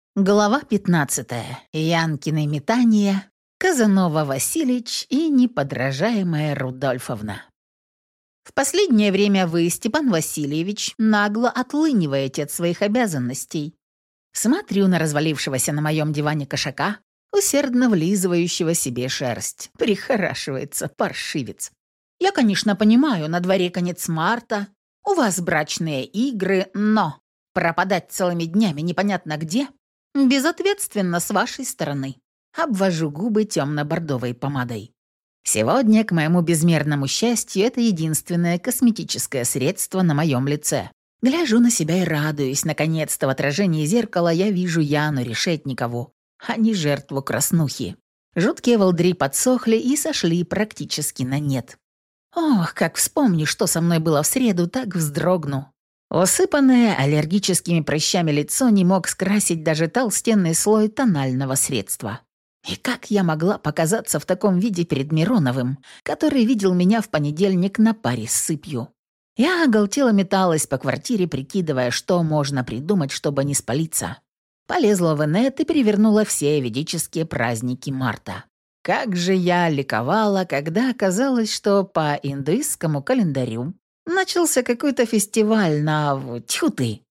Глава 15. Янкины метания, Казанова Васильевич и неподражаемая Рудольфовна. В последнее время вы, Степан Васильевич, нагло отлыниваете от своих обязанностей. Смотрю на развалившегося на моем диване кошака, усердно влизывающего себе шерсть. Прихорашивается паршивец. Я, конечно, понимаю, на дворе конец марта, у вас брачные игры, но пропадать целыми днями непонятно где — безответственно с вашей стороны. Обвожу губы темно-бордовой помадой. Сегодня, к моему безмерному счастью, это единственное косметическое средство на моем лице. Гляжу на себя и радуюсь. Наконец-то в отражении зеркала я вижу Яну Решетникову, а не жертву краснухи. Жуткие волдыри подсохли и сошли практически на нет. Ох, как вспомню, что со мной было в среду, так вздрогну. Усыпанное аллергическими прыщами лицо не мог скрасить даже толстенный слой тонального средства. И как я могла показаться в таком виде перед Мироновым, который видел меня в понедельник на паре с сыпью? Я оголтело металась по квартире, прикидывая, что можно придумать, чтобы не спалиться. Полезла в инет и перевернула все ведические праздники марта. Как же я ликовала, когда оказалось, что по индуистскому календарю начался какой-то фестиваль Тьфу ты!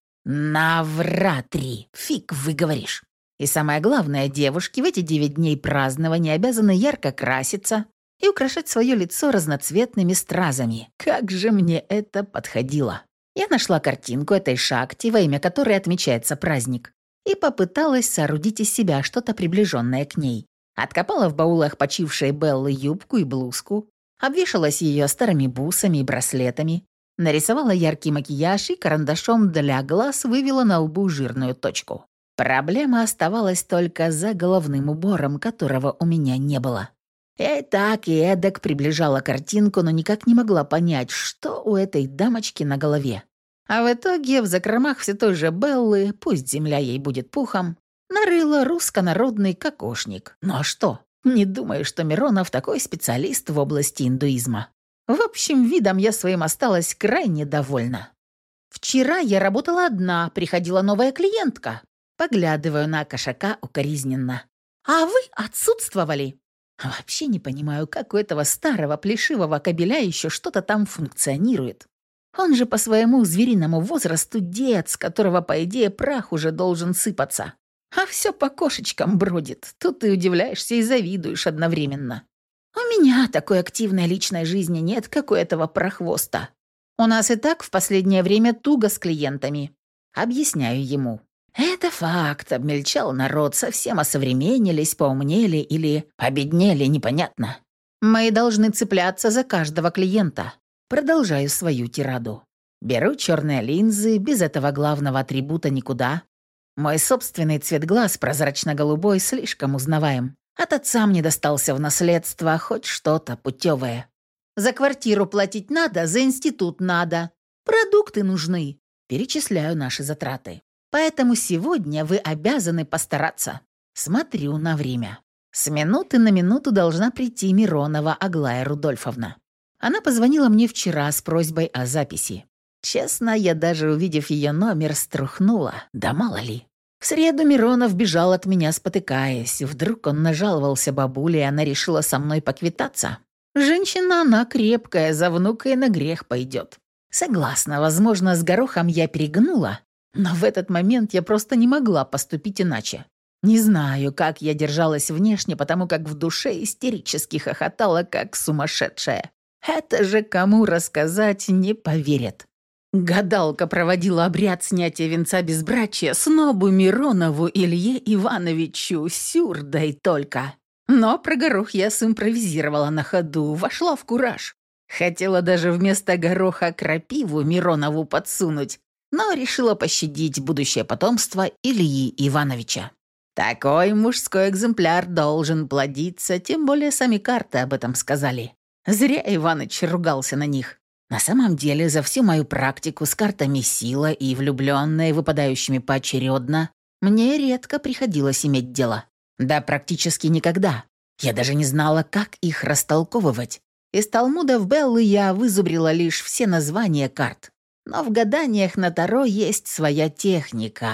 Навратри! Фиг выговоришь. И самое главное, девушки в эти 9 дней празднования обязаны ярко краситься и украшать свое лицо разноцветными стразами. Как же мне это подходило. Я нашла картинку этой шакти, во имя которой отмечается праздник, и попыталась соорудить из себя что-то приближенное к ней. Откопала в баулах почившей Беллы юбку и блузку, обвешалась ее старыми бусами и браслетами, нарисовала яркий макияж и карандашом для глаз вывела на лбу жирную точку. Проблема оставалась только за головным убором, которого у меня не было. И так и эдак приближала картинку, но никак не могла понять, что у этой дамочки на голове. А в итоге в закромах все той же Беллы, пусть земля ей будет пухом, нарыла русско-народный кокошник. Ну а что? Не думаю, что Миронов такой специалист в области индуизма. В общем, видом я своим осталась крайне довольна. Вчера я работала одна, приходила новая клиентка. Поглядываю на кошака укоризненно. А вы отсутствовали. Вообще не понимаю, как у этого старого плешивого кобеля еще что-то там функционирует. Он же по своему звериному возрасту дед, с которого, по идее, прах уже должен сыпаться. А все по кошечкам бродит. Тут ты удивляешься и завидуешь одновременно. У меня такой активной личной жизни нет, как у этого прохвоста. У нас и так в последнее время туго с клиентами. Объясняю ему. Это факт, обмельчал народ, совсем осовременились, поумнели или обеднели, непонятно. Мы должны цепляться за каждого клиента. Продолжаю свою тираду. Беру черные линзы, без этого главного атрибута никуда. Мой собственный цвет глаз, прозрачно-голубой, слишком узнаваем. От отца мне достался в наследство хоть что-то путевое. За квартиру платить надо, за институт надо. Продукты нужны. Перечисляю наши затраты. Поэтому сегодня вы обязаны постараться. Смотрю на время. С минуты на минуту должна прийти Миронова Аглая Рудольфовна. Она позвонила мне вчера с просьбой о записи. Честно, я даже увидев ее номер, струхнула. Да мало ли. В среду Миронов бежал от меня, спотыкаясь. Вдруг он нажаловался бабуле, и она решила со мной поквитаться. Женщина она крепкая, за внукой на грех пойдет. Согласна, возможно, с горохом я перегнула, но в этот момент я просто не могла поступить иначе. Не знаю, как я держалась внешне, потому как в душе истерически хохотала, как сумасшедшая. Это же кому рассказать не поверят. Гадалка проводила обряд снятия венца безбрачия снобу Миронову Илье Ивановичу, сюр, да и только. Но про горох я симпровизировала на ходу, вошла в кураж. Хотела даже вместо гороха крапиву Миронову подсунуть, но решила пощадить будущее потомство Ильи Ивановича. Такой мужской экземпляр должен плодиться, тем более сами карты об этом сказали. Зря Иваныч ругался на них. На самом деле, за всю мою практику с картами сила и влюбленные, выпадающими поочередно, мне редко приходилось иметь дело. Да практически никогда. Я даже не знала, как их растолковывать. Из талмудов Беллы я вызубрила лишь все названия карт. Но в гаданиях на Таро есть своя техника.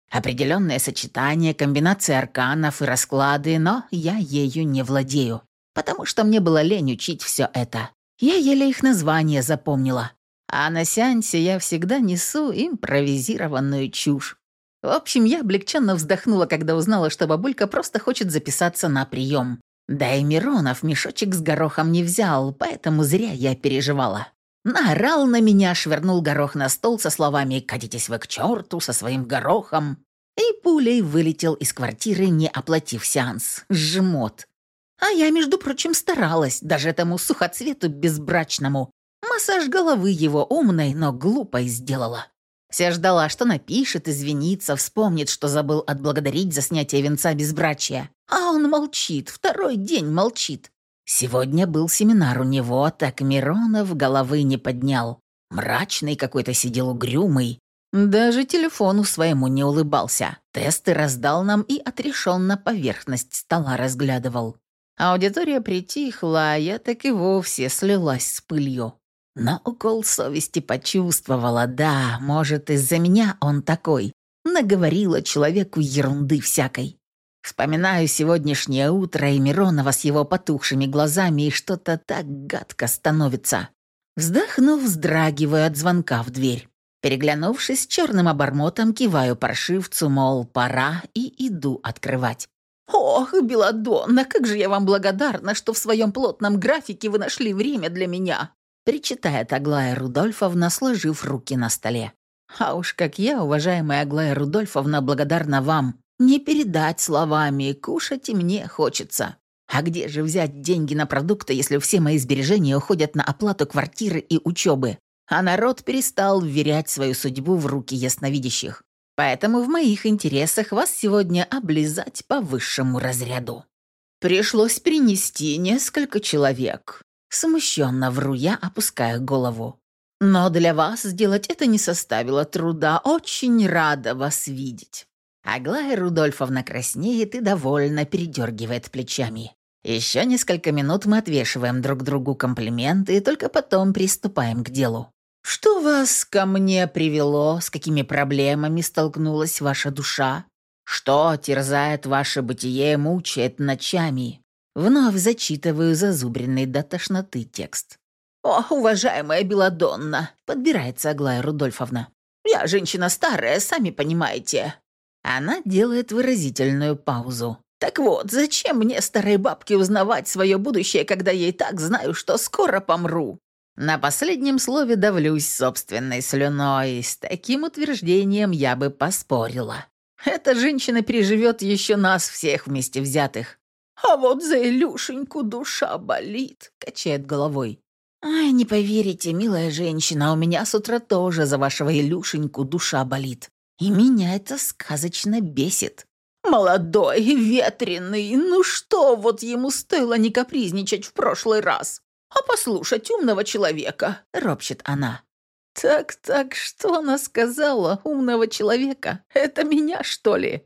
Определенное сочетание, комбинации арканов и расклады, но я ею не владею, потому что мне было лень учить все это. Я еле их название запомнила. А на сеансе я всегда несу импровизированную чушь. В общем, я облегченно вздохнула, когда узнала, что бабулька просто хочет записаться на прием. Да и Миронов мешочек с горохом не взял, поэтому зря я переживала. Наорал на меня, швырнул горох на стол со словами «Катитесь вы к черту со своим горохом» и пулей вылетел из квартиры, не оплатив сеанс. Жмот. А я, между прочим, старалась, даже этому сухоцвету безбрачному. Массаж головы его умной, но глупой сделала. Вся ждала, что напишет, извинится, вспомнит, что забыл отблагодарить за снятие венца безбрачия. А он молчит, второй день молчит. Сегодня был семинар у него, так Миронов головы не поднял. Мрачный какой-то сидел, угрюмый. Даже телефону своему не улыбался. Тесты раздал нам и отрешенно поверхность стола разглядывал. Аудитория притихла, а я так и вовсе слилась с пылью. Но укол совести почувствовала, да, может, из-за меня он такой. Наговорила человеку ерунды всякой. Вспоминаю сегодняшнее утро и Миронова с его потухшими глазами, и что-то так гадко становится. Вздохнув, вздрагиваю от звонка в дверь. Переглянувшись с черным обормотом, киваю паршивцу, мол, пора, и иду открывать. «Ох, Беладонна, как же я вам благодарна, что в своем плотном графике вы нашли время для меня!» причитает Аглая Рудольфовна, сложив руки на столе. «А уж как я, уважаемая Аглая Рудольфовна, благодарна вам. Не передать словами, кушать и мне хочется. А где же взять деньги на продукты, если все мои сбережения уходят на оплату квартиры и учебы? А народ перестал вверять свою судьбу в руки ясновидящих. Поэтому в моих интересах вас сегодня облизать по высшему разряду. Пришлось принести несколько человек». Смущенно вру я, опуская голову. «Но для вас сделать это не составило труда. Очень рада вас видеть». Аглая Рудольфовна краснеет и довольно передергивает плечами. Еще несколько минут мы отвешиваем друг другу комплименты и только потом приступаем к делу. «Что вас ко мне привело? С какими проблемами столкнулась ваша душа? Что терзает ваше бытие, мучает ночами?» Вновь зачитываю зазубренный до тошноты текст. «О, уважаемая Беладонна!» — подбирается Аглая Рудольфовна. «Я женщина старая, сами понимаете». Она делает выразительную паузу. «Так вот, зачем мне, старой бабке, узнавать свое будущее, когда я и так знаю, что скоро помру?» На последнем слове давлюсь собственной слюной. С таким утверждением я бы поспорила. Эта женщина переживет еще нас всех вместе взятых. «А вот за Илюшеньку душа болит», — качает головой. «Ай, не поверите, милая женщина, у меня с утра тоже за вашего Илюшеньку душа болит. И меня это сказочно бесит. Молодой, ветреный, ну что вот ему стоило не капризничать в прошлый раз, а послушать умного человека», — ропщет она. «Так, что она сказала, умного человека? Это меня, что ли?»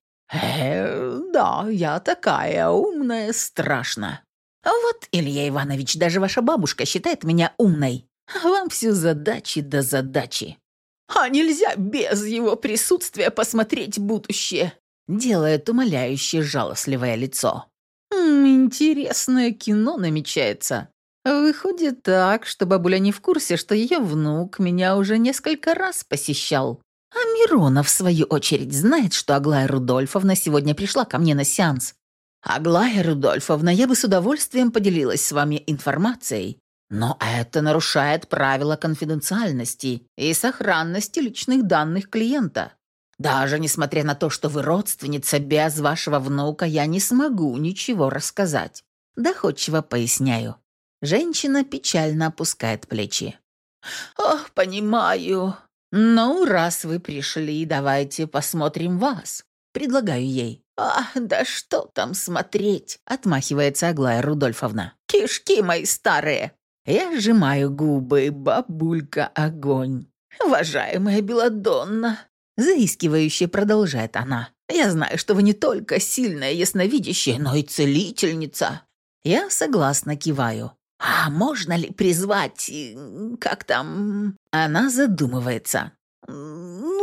Да, я такая умная, страшно. А вот, Илья Иванович, даже ваша бабушка считает меня умной. А вам все задачи да задачи. А нельзя без его присутствия посмотреть будущее?» Делает умоляющее жалостливое лицо. Интересное кино намечается. Выходит так, что бабуля не в курсе, что ее внук меня уже несколько раз посещал. А Миронов, в свою очередь, знает, что Аглая Рудольфовна сегодня пришла ко мне на сеанс. «Аглая Рудольфовна, я бы с удовольствием поделилась с вами информацией, но это нарушает правила конфиденциальности и сохранности личных данных клиента. Даже несмотря на то, что вы родственница, без вашего внука я не смогу ничего рассказать». Доходчиво поясняю. Женщина печально опускает плечи. «Ох, понимаю. Ну, раз вы пришли, давайте посмотрим вас», — предлагаю ей. Да что там смотреть?» — отмахивается Аглая Рудольфовна. «Кишки мои старые». Я сжимаю губы, бабулька огонь. «Уважаемая Беладонна», — заискивающе продолжает она, «я знаю, что вы не только сильная ясновидящая, но и целительница». Я согласно киваю. «А можно ли призвать... как там...» Она задумывается.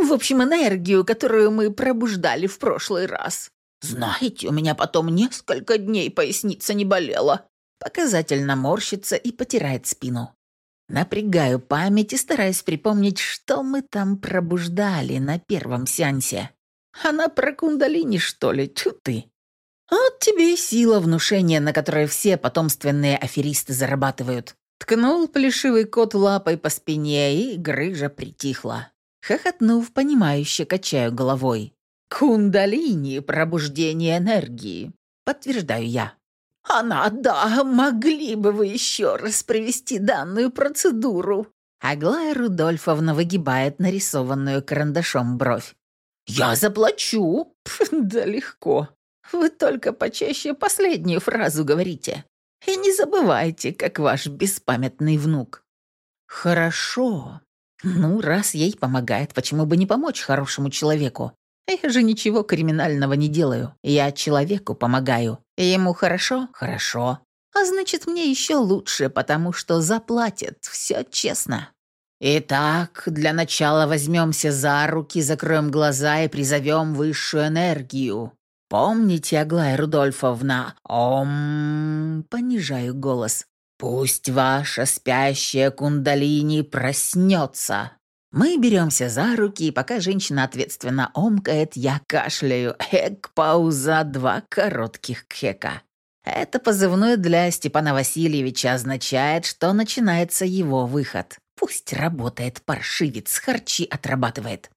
В общем, энергию, которую мы пробуждали в прошлый раз. Знаете, у меня потом несколько дней поясница не болела. Показательно морщится и потирает спину. Напрягаю память и стараюсь припомнить, что мы там пробуждали на первом сеансе. Она про кундалини, что ли? Тьфу ты. Вот тебе и сила внушения, на которой все потомственные аферисты зарабатывают. Ткнул плешивый кот лапой по спине, и грыжа притихла. Хохотнув, понимающе качаю головой. «Кундалини — пробуждение энергии», — подтверждаю я. Да, могли бы вы еще раз провести данную процедуру». Аглая Рудольфовна выгибает нарисованную карандашом бровь. «Я заплачу». «Да легко. Вы только почаще последнюю фразу говорите. И не забывайте, как ваш беспамятный внук». «Хорошо. Ну, раз ей помогает, почему бы не помочь хорошему человеку? Я же ничего криминального не делаю. Я человеку помогаю. Ему хорошо? Хорошо. А значит, мне еще лучше, потому что заплатят. Все честно. Итак, для начала возьмемся за руки, закроем глаза и призовем высшую энергию. Помните, Аглая Рудольфовна? Понижаю голос. Пусть ваша спящая кундалини проснется. Мы беремся за руки, и пока женщина ответственно омкает, я кашляю. Пауза, 2 коротких кхека. Это позывной для Степана Васильевича означает, что начинается его выход. Пусть работает паршивец, харчи отрабатывает.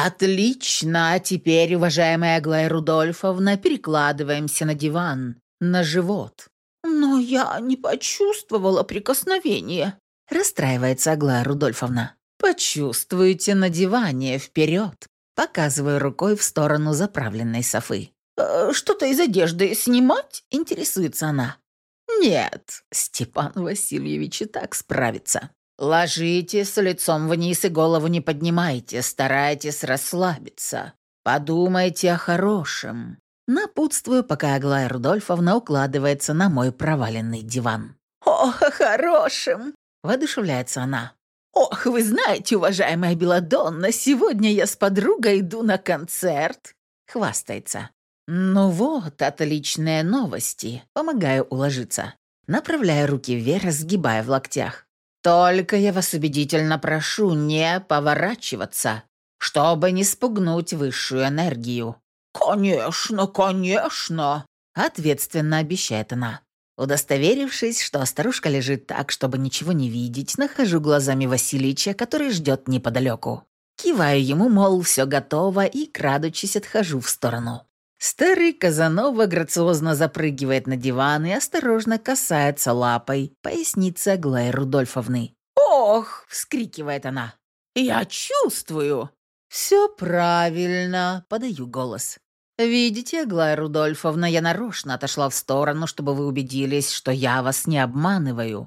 Отлично, а теперь, уважаемая Аглая Рудольфовна, перекладываемся на диван, на живот. Но я не почувствовала прикосновения, расстраивается Аглая Рудольфовна. «Почувствуйте на диване, вперед!» Показываю рукой в сторону заправленной софы. «Что-то из одежды снимать?» — интересуется она. «Нет, Степан Васильевич и так справится. Ложитесь лицом вниз и голову не поднимайте, старайтесь расслабиться. Подумайте о хорошем». Напутствую, пока Аглая Рудольфовна укладывается на мой проваленный диван. «О, о хорошем!» — воодушевляется она. «Ох, вы знаете, уважаемая Беладонна, сегодня я с подругой иду на концерт», — хвастается. «Ну вот, отличные новости», — помогаю уложиться. Направляю руки вверх, сгибая в локтях. «Только я вас убедительно прошу не поворачиваться, чтобы не спугнуть высшую энергию». «Конечно, конечно», — ответственно обещает она. Удостоверившись, что старушка лежит так, чтобы ничего не видеть, нахожу глазами Васильича, который ждет неподалеку. Киваю ему, мол, все готово, и, крадучись, отхожу в сторону. Старый Казанова грациозно запрыгивает на диван и осторожно касается лапой поясницы Аглаи Рудольфовны. «Ох!» — вскрикивает она. «Я чувствую!» «Все правильно!» — подаю голос. «Видите, Аглая Рудольфовна, я нарочно отошла в сторону, чтобы вы убедились, что я вас не обманываю».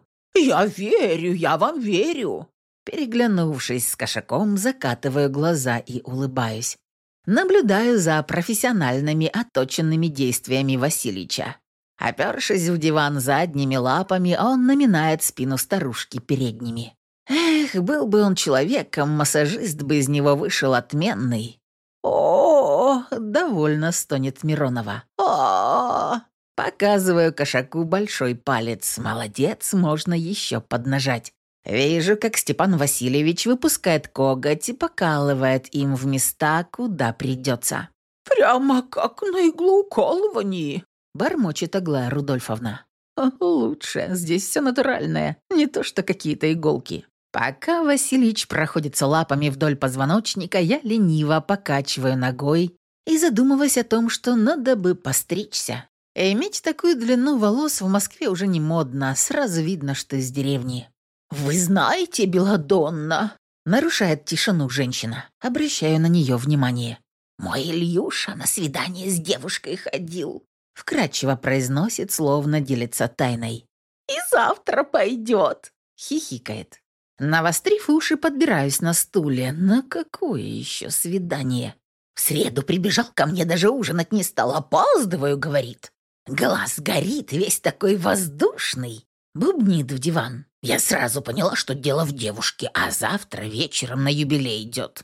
Я вам верю!» Переглянувшись с кошаком, закатываю глаза и улыбаюсь. Наблюдаю за профессиональными отточенными действиями Васильича. Опершись в диван задними лапами, он наминает спину старушки передними. Эх, был бы он человеком, массажист бы из него вышел отменный. О, довольно стонет Миронова. О, показываю кошаку большой палец. Молодец, можно еще поднажать. Вижу, как Степан Васильевич выпускает коготь и покалывает им в места, куда придется. «Прямо как на иглоукалывании», — бормочет Аглая Рудольфовна. «Лучше, здесь все натуральное, не то что какие-то иголки». Пока Васильич проходится лапами вдоль позвоночника, я лениво покачиваю ногой и задумываюсь о том, что надо бы постричься. Иметь такую длину волос в Москве уже не модно, сразу видно, что из деревни. «Вы знаете, Беладонна?» — нарушает тишину женщина. Обращаю на нее внимание. «Мой Ильюша на свидание с девушкой ходил», — вкратчиво произносит, словно делится тайной. «И завтра пойдет», — хихикает. Навострив уши, подбираюсь на стуле. На какое еще свидание? В среду прибежал ко мне, даже ужинать не стал. «Опаздываю», — говорит. Глаз горит, весь такой воздушный. Бубнит в диван. Я сразу поняла, что дело в девушке, а завтра вечером на юбилей идет.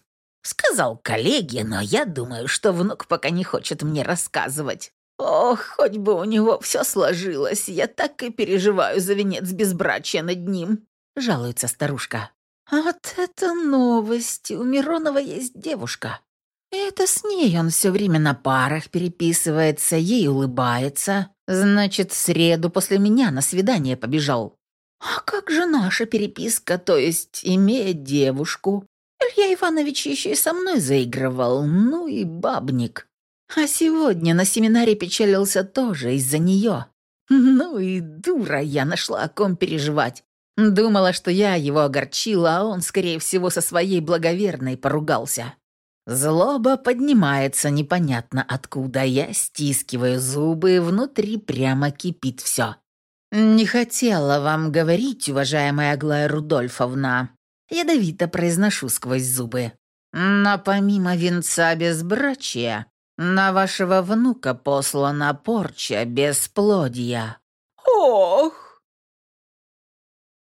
Сказал коллеге, но я думаю, что внук пока не хочет мне рассказывать. Ох, хоть бы у него все сложилось, я так и переживаю за венец безбрачия над ним», — жалуется старушка. «А вот это новость, у Миронова есть девушка. Это с ней он все время на парах переписывается, ей улыбается. Значит, в среду после меня на свидание побежал. А как же наша переписка, то есть, имея девушку? Илья Иванович еще и со мной заигрывал, ну и бабник. А сегодня на семинаре печалился тоже из-за нее. Ну и дура я нашла, о ком переживать. Думала, что я его огорчила, а он, скорее всего, со своей благоверной поругался. Злоба поднимается непонятно откуда. Я стискиваю зубы, внутри прямо кипит все. «Не хотела вам говорить, уважаемая Аглая Рудольфовна», ядовито произношу сквозь зубы. «Но помимо венца безбрачия, на вашего внука послана порча бесплодия». «Ох!»